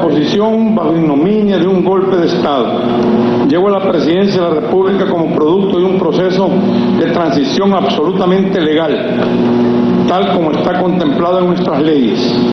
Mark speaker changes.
Speaker 1: oposición bajo ignominia de un golpe de Estado. Llego a la presidencia de la República como producto de un proceso de transición absolutamente legal, tal como está contemplado en nuestras leyes.